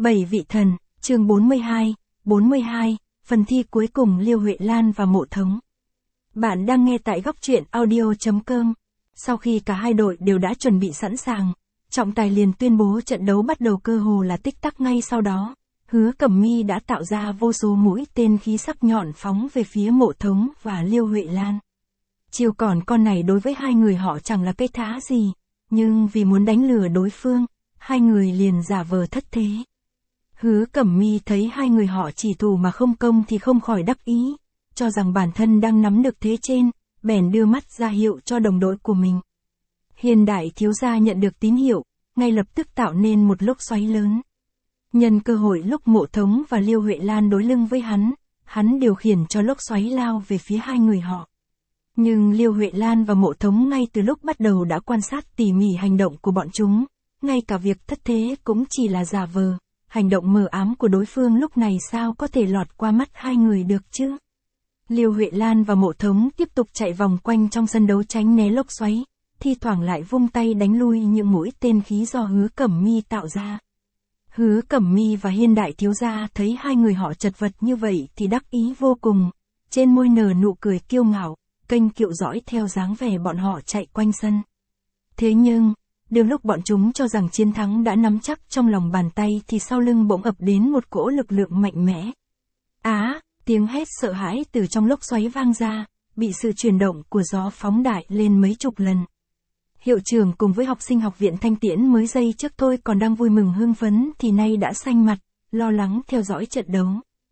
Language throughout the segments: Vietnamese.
Bảy vị thần, chương 42, phần thi cuối cùng Liêu Huệ Lan và Mộ Thống. Bạn đang nghe tại góc truyện audio.com. Sau khi cả hai đội đều đã chuẩn bị sẵn sàng, trọng tài liền tuyên bố trận đấu bắt đầu cơ hồ là tích tắc ngay sau đó. Hứa Cẩm My đã tạo ra vô số mũi tên khí sắc nhọn phóng về phía Mộ Thống và Liêu Huệ Lan. Chiêu còn con này đối với hai người họ chẳng là cái thá gì, nhưng vì muốn đánh lừa đối phương, hai người liền giả vờ thất thế. Hứa Cẩm My thấy hai người họ chỉ thủ mà không công thì không khỏi đắc ý, cho rằng bản thân đang nắm được thế trên, bèn đưa mắt ra hiệu cho đồng đội của mình. Hiền đại thiếu gia nhận được tín hiệu, ngay lập tức tạo nên một lốc xoáy lớn. Nhân cơ hội lúc Mộ Thống và Liêu Huệ Lan đối lưng với hắn điều khiển cho lốc xoáy lao về phía hai người họ. Nhưng Liêu Huệ Lan và Mộ Thống ngay từ lúc bắt đầu đã quan sát tỉ mỉ hành động của bọn chúng, ngay cả việc thất thế cũng chỉ là giả vờ. Hành động mờ ám của đối phương lúc này sao có thể lọt qua mắt hai người được chứ? Liêu Huệ Lan và Mộ Thống tiếp tục chạy vòng quanh trong sân đấu tránh né lốc xoáy, thi thoảng lại vung tay đánh lui những mũi tên khí do Hứa Cẩm My tạo ra. Hứa Cẩm My và Hiên đại thiếu gia thấy hai người họ chật vật như vậy thì đắc ý vô cùng, trên môi nở nụ cười kiêu ngạo, kênh kiệu dõi theo dáng vẻ bọn họ chạy quanh sân. Thế nhưng, đương lúc bọn chúng cho rằng chiến thắng đã nắm chắc trong lòng bàn tay thì sau lưng bỗng ập đến một cỗ lực lượng mạnh mẽ. Tiếng hét sợ hãi từ trong lốc xoáy vang ra, bị sự chuyển động của gió phóng đại lên mấy chục lần. Hiệu trưởng cùng với học sinh học viện Thanh Tiễn mới giây trước thôi còn đang vui mừng hưng phấn thì nay đã xanh mặt, lo lắng theo dõi trận đấu.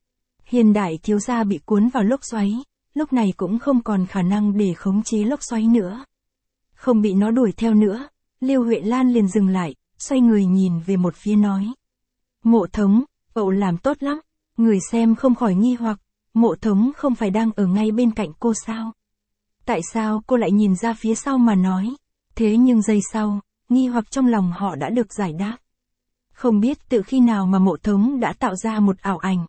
Hiền đại thiếu gia bị cuốn vào lốc xoáy, lúc này cũng không còn khả năng để khống chế lốc xoáy nữa. Không bị nó đuổi theo nữa, Liêu Huệ Lan liền dừng lại, xoay người nhìn về một phía nói. Mộ Thống, cậu làm tốt lắm. Người xem không khỏi nghi hoặc, Mộ Thống không phải đang ở ngay bên cạnh cô sao? Tại sao cô lại nhìn ra phía sau mà nói? Thế nhưng giây sau, nghi hoặc trong lòng họ đã được giải đáp. Không biết từ khi nào mà Mộ Thống đã tạo ra một ảo ảnh.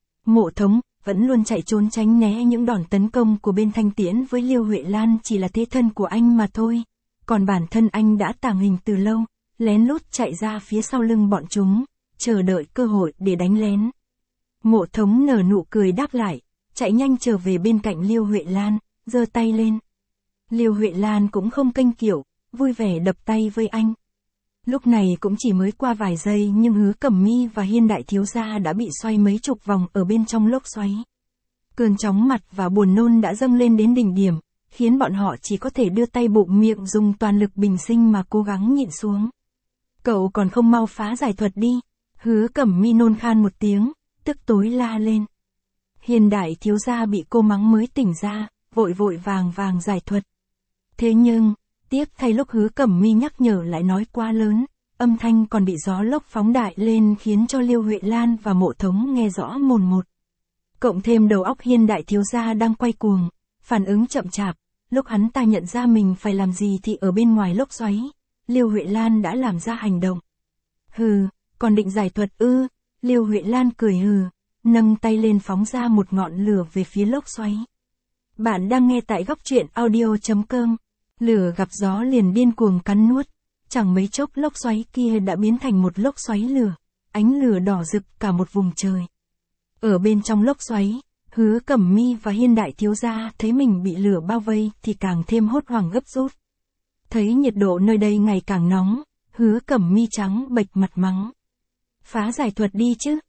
Mộ Thống vẫn luôn chạy trốn tránh né những đòn tấn công của bên Thanh Tiễn với Liêu Huệ Lan chỉ là thế thân của anh mà thôi. Còn bản thân anh đã tàng hình từ lâu, lén lút chạy ra phía sau lưng bọn chúng, chờ đợi cơ hội để đánh lén. Mộ Thống nở nụ cười đáp lại, chạy nhanh trở về bên cạnh Liêu Huệ Lan, giơ tay lên. Liêu Huệ Lan cũng không kênh kiệu, vui vẻ đập tay với anh. Lúc này cũng chỉ mới qua vài giây nhưng Hứa Cẩm My và Hiên đại thiếu gia đã bị xoay mấy chục vòng ở bên trong lốc xoáy. Cơn chóng mặt và buồn nôn đã dâng lên đến đỉnh điểm, khiến bọn họ chỉ có thể đưa tay bụng miệng dùng toàn lực bình sinh mà cố gắng nhịn xuống. Cậu còn không mau phá giải thuật đi. Hứa Cẩm My nôn khan một tiếng, tức tối la lên. Hiền đại thiếu gia bị cô mắng mới tỉnh ra, vội vàng giải thuật. Thế nhưng, tiếc thay lúc Hứa Cẩm My nhắc nhở lại nói quá lớn, âm thanh còn bị gió lốc phóng đại lên khiến cho Liêu Huệ Lan và Mộ Thống nghe rõ mồn một. Cộng thêm đầu óc Hiên đại thiếu gia đang quay cuồng, phản ứng chậm chạp, lúc hắn ta nhận ra mình phải làm gì thì ở bên ngoài lốc xoáy, Liêu Huệ Lan đã làm ra hành động. Hừ, còn định giải thuật ư? Liêu Huệ Lan cười hừ, nâng tay lên phóng ra một ngọn lửa về phía lốc xoáy. Bạn đang nghe tại góc truyện audio.com. Lửa gặp gió liền điên cuồng cắn nuốt, chẳng mấy chốc lốc xoáy kia đã biến thành một lốc xoáy lửa, ánh lửa đỏ rực cả một vùng trời. Ở bên trong lốc xoáy, Hứa Cẩm My và Hiên đại thiếu gia thấy mình bị lửa bao vây thì càng thêm hốt hoảng gấp rút. Thấy nhiệt độ nơi đây ngày càng nóng, Hứa Cẩm My trắng bệch mặt mắng. Phá giải thuật đi chứ,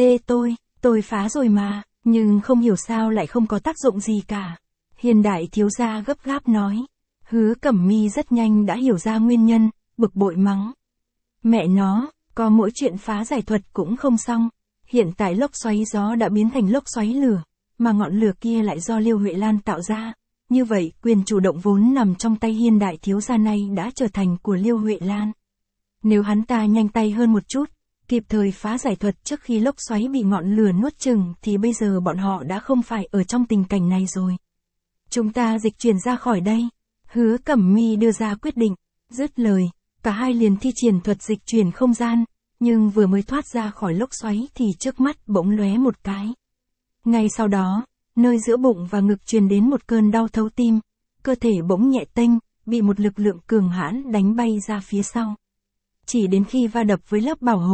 tôi phá rồi mà, nhưng không hiểu sao lại không có tác dụng gì cả. Hiên đại thiếu gia gấp gáp nói. Hứa Cẩm My rất nhanh đã hiểu ra nguyên nhân, bực bội mắng. Mẹ nó, có mỗi chuyện phá giải thuật cũng không xong. Hiện tại lốc xoáy gió đã biến thành lốc xoáy lửa, mà ngọn lửa kia lại do Liêu Huệ Lan tạo ra. Như vậy, quyền chủ động vốn nằm trong tay Hiên đại thiếu gia này đã trở thành của Liêu Huệ Lan. Nếu hắn ta nhanh tay hơn một chút, kịp thời phá giải thuật trước khi lốc xoáy bị ngọn lửa nuốt chửng thì bây giờ bọn họ đã không phải ở trong tình cảnh này rồi. Chúng ta dịch chuyển ra khỏi đây. Hứa Cẩm My đưa ra quyết định, dứt lời, cả hai liền thi triển thuật dịch chuyển không gian, nhưng vừa mới thoát ra khỏi lốc xoáy thì trước mắt bỗng lóe một cái. Ngay sau đó, nơi giữa bụng và ngực truyền đến một cơn đau thấu tim, cơ thể bỗng nhẹ tênh, bị một lực lượng cường hãn đánh bay ra phía sau. Chỉ đến khi va đập với lớp bảo hộ,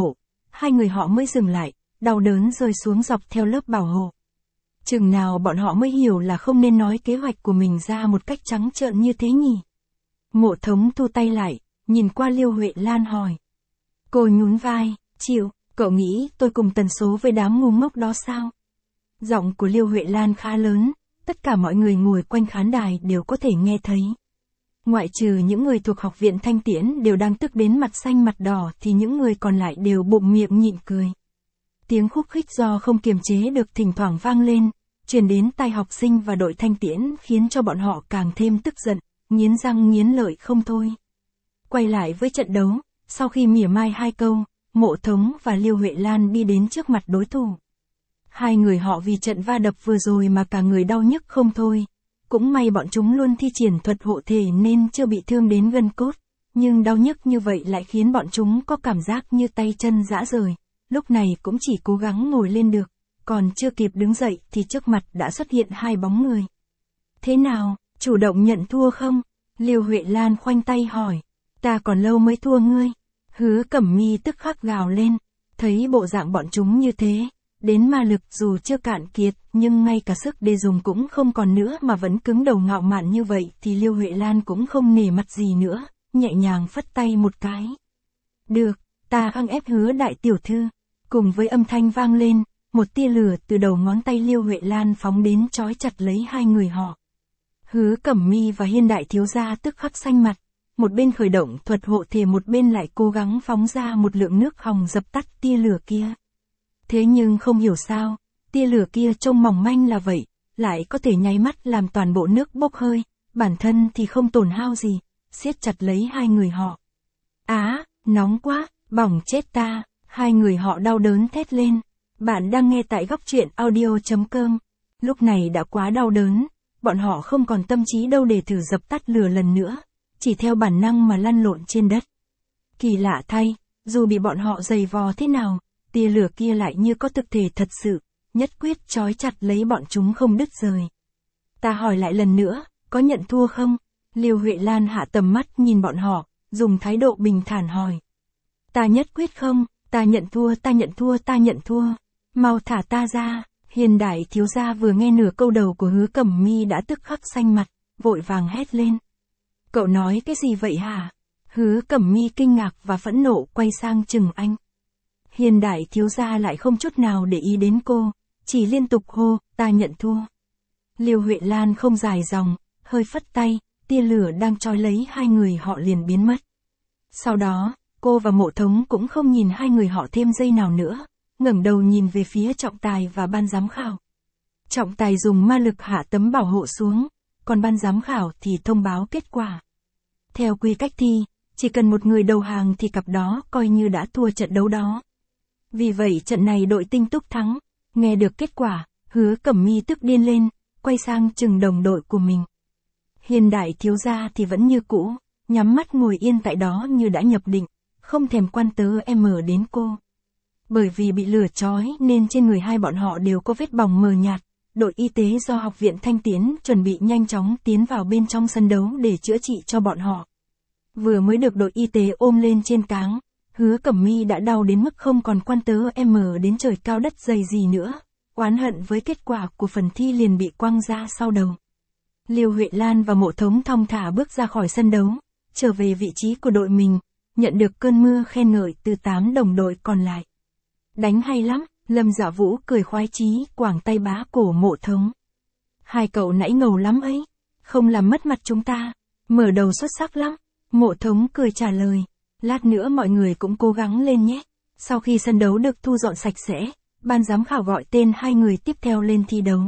hai người họ mới dừng lại, đau đớn rơi xuống dọc theo lớp bảo hộ. Chừng nào bọn họ mới hiểu là không nên nói kế hoạch của mình ra một cách trắng trợn như thế nhỉ. Mộ Thống thu tay lại, nhìn qua Liêu Huệ Lan hỏi. Cô nhún vai, chịu, cậu nghĩ tôi cùng tần số với đám ngu ngốc đó sao? Giọng của Liêu Huệ Lan khá lớn, tất cả mọi người ngồi quanh khán đài đều có thể nghe thấy. Ngoại trừ những người thuộc học viện Thanh Tiễn đều đang tức đến mặt xanh mặt đỏ thì những người còn lại đều bụng miệng nhịn cười. Tiếng khúc khích do không kiềm chế được thỉnh thoảng vang lên, truyền đến tai học sinh và đội Thanh Tiễn khiến cho bọn họ càng thêm tức giận, nghiến răng nghiến lợi không thôi. Quay lại với trận đấu, sau khi mỉa mai hai câu, Mộ Thống và Liêu Huệ Lan đi đến trước mặt đối thủ. Hai người họ vì trận va đập vừa rồi mà cả người đau nhức không thôi. Cũng may bọn chúng luôn thi triển thuật hộ thể nên chưa bị thương đến gân cốt, nhưng đau nhức như vậy lại khiến bọn chúng có cảm giác như tay chân rã rời, lúc này cũng chỉ cố gắng ngồi lên được, còn chưa kịp đứng dậy thì trước mặt đã xuất hiện hai bóng người. Thế nào, chủ động nhận thua không? Liêu Huệ Lan khoanh tay hỏi. Ta còn lâu mới thua ngươi. Hứa Cẩm Mi tức khắc gào lên, thấy bộ dạng bọn chúng như thế. Đến ma lực dù chưa cạn kiệt, nhưng ngay cả sức để dùng cũng không còn nữa mà vẫn cứng đầu ngạo mạn như vậy thì Liêu Huệ Lan cũng không nể mặt gì nữa, nhẹ nhàng phất tay một cái. Được, ta khăng ép Hứa đại tiểu thư. Cùng với âm thanh vang lên, một tia lửa từ đầu ngón tay Liêu Huệ Lan phóng đến trói chặt lấy hai người họ. Hứa Cẩm Mi và Hiên đại thiếu gia tức khắc xanh mặt, một bên khởi động thuật hộ thể một bên lại cố gắng phóng ra một lượng nước hồng dập tắt tia lửa kia. Thế nhưng không hiểu sao, tia lửa kia trông mỏng manh là vậy, lại có thể nháy mắt làm toàn bộ nước bốc hơi, bản thân thì không tổn hao gì, siết chặt lấy hai người họ. Á, nóng quá, bỏng chết ta, hai người họ đau đớn thét lên. Bạn đang nghe tại góc truyện audio.com. Lúc này đã quá đau đớn, bọn họ không còn tâm trí đâu để thử dập tắt lửa lần nữa, chỉ theo bản năng mà lăn lộn trên đất. Kỳ lạ thay, dù bị bọn họ giày vò thế nào, tia lửa kia lại như có thực thể thật sự, nhất quyết trói chặt lấy bọn chúng không đứt rời. Ta hỏi lại lần nữa, có nhận thua không? Liêu Huệ Lan hạ tầm mắt nhìn bọn họ, dùng thái độ bình thản hỏi. Ta nhất quyết không, ta nhận thua, ta nhận thua, ta nhận thua. Mau thả ta ra. Hiền đại thiếu gia vừa nghe nửa câu đầu của Hứa Cẩm Mi đã tức khắc xanh mặt, vội vàng hét lên. Cậu nói cái gì vậy hả? Hứa Cẩm Mi kinh ngạc và phẫn nộ quay sang chừng anh. Hiền đại thiếu gia lại không chút nào để ý đến cô, chỉ liên tục hô, ta nhận thua. Liêu Huệ Lan không dài dòng, hơi phất tay, tia lửa đang trói lấy hai người họ liền biến mất. Sau đó, cô và Mộ Thống cũng không nhìn hai người họ thêm giây nào nữa, ngẩng đầu nhìn về phía trọng tài và ban giám khảo. Trọng tài dùng ma lực hạ tấm bảo hộ xuống, còn ban giám khảo thì thông báo kết quả. Theo quy cách thi, chỉ cần một người đầu hàng thì cặp đó coi như đã thua trận đấu đó. Vì vậy trận này đội Tinh Túc thắng. Nghe được kết quả, Hứa Cẩm Mi tức điên lên, quay sang chừng đồng đội của mình. Hiền đại thiếu gia thì vẫn như cũ, nhắm mắt ngồi yên tại đó như đã nhập định, không thèm quan tớ đến cô. Bởi vì bị lửa trói nên trên người hai bọn họ đều có vết bỏng mờ nhạt, đội y tế do học viện Thanh Tiễn chuẩn bị nhanh chóng tiến vào bên trong sân đấu để chữa trị cho bọn họ. Vừa mới được đội y tế ôm lên trên cáng, Hứa Cẩm Mi đã đau đến mức không còn quan tớ đến trời cao đất dày gì nữa, oán hận với kết quả của phần thi liền bị quăng ra sau đầu. Liêu Huệ Lan và Mộ Thống thong thả bước ra khỏi sân đấu, trở về vị trí của đội mình, nhận được cơn mưa khen ngợi từ 8 đồng đội còn lại. Đánh hay lắm, Lâm Dạ Vũ cười khoái chí quàng tay bá cổ Mộ Thống. Hai cậu nãy ngầu lắm ấy, không làm mất mặt chúng ta, mở đầu xuất sắc lắm. Mộ Thống cười trả lời, lát nữa mọi người cũng cố gắng lên nhé. Sau khi sân đấu được thu dọn sạch sẽ, ban giám khảo gọi tên hai người tiếp theo lên thi đấu.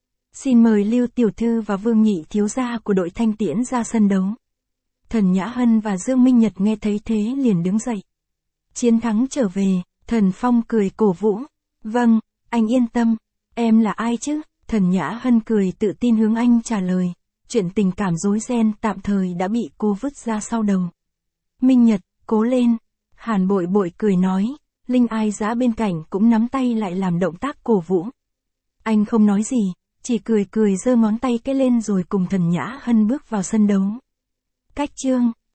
Xin mời Lưu Tiểu Thư và Vương Nhị thiếu gia của đội Thanh Tiễn ra sân đấu. Thần Nhã Hân và Dương Minh Nhật nghe thấy thế liền đứng dậy. Chiến thắng trở về, Thần Phong cười cổ vũ. Vâng, anh yên tâm, em là ai chứ? Thần Nhã Hân cười tự tin hướng anh trả lời. Chuyện tình cảm rối ren tạm thời đã bị cô vứt ra sau đầu. Minh Nhật, cố lên. Hàn Bội Bội cười nói. Linh Ai Dã bên cạnh cũng nắm tay lại làm động tác cổ vũ. Anh không nói gì, chỉ cười cười giơ ngón tay cái lên rồi cùng Thần Nhã Hân bước vào sân đấu. Cách chương